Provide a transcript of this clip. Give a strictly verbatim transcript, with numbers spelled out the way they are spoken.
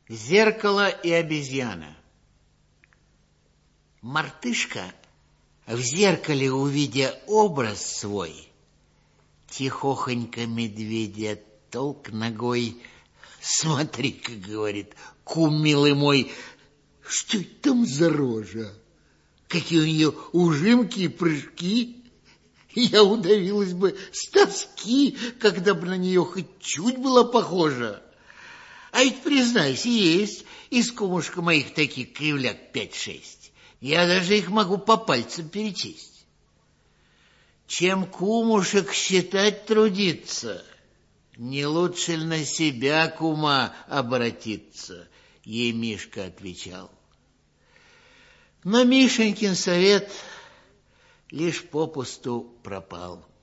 Зеркало и обезьяна. Мартышка, в зеркале увидя образ свой, тихохонько медведя толк ногой. Смотри-ка, говорит, кум милый мой, что это там за рожа? Какие у нее ужимки и прыжки! Я удавилась бы с тоски, когда бы на нее хоть чуть было похоже. А ведь, признайся, есть из кумушка моих таких кривляк пять-шесть. Я даже их могу по пальцам перечесть. Чем кумушек считать трудиться, не лучше ли на себя, кума, обратиться? Ей Мишка отвечал. Но Мишенькин совет лишь попусту пропал.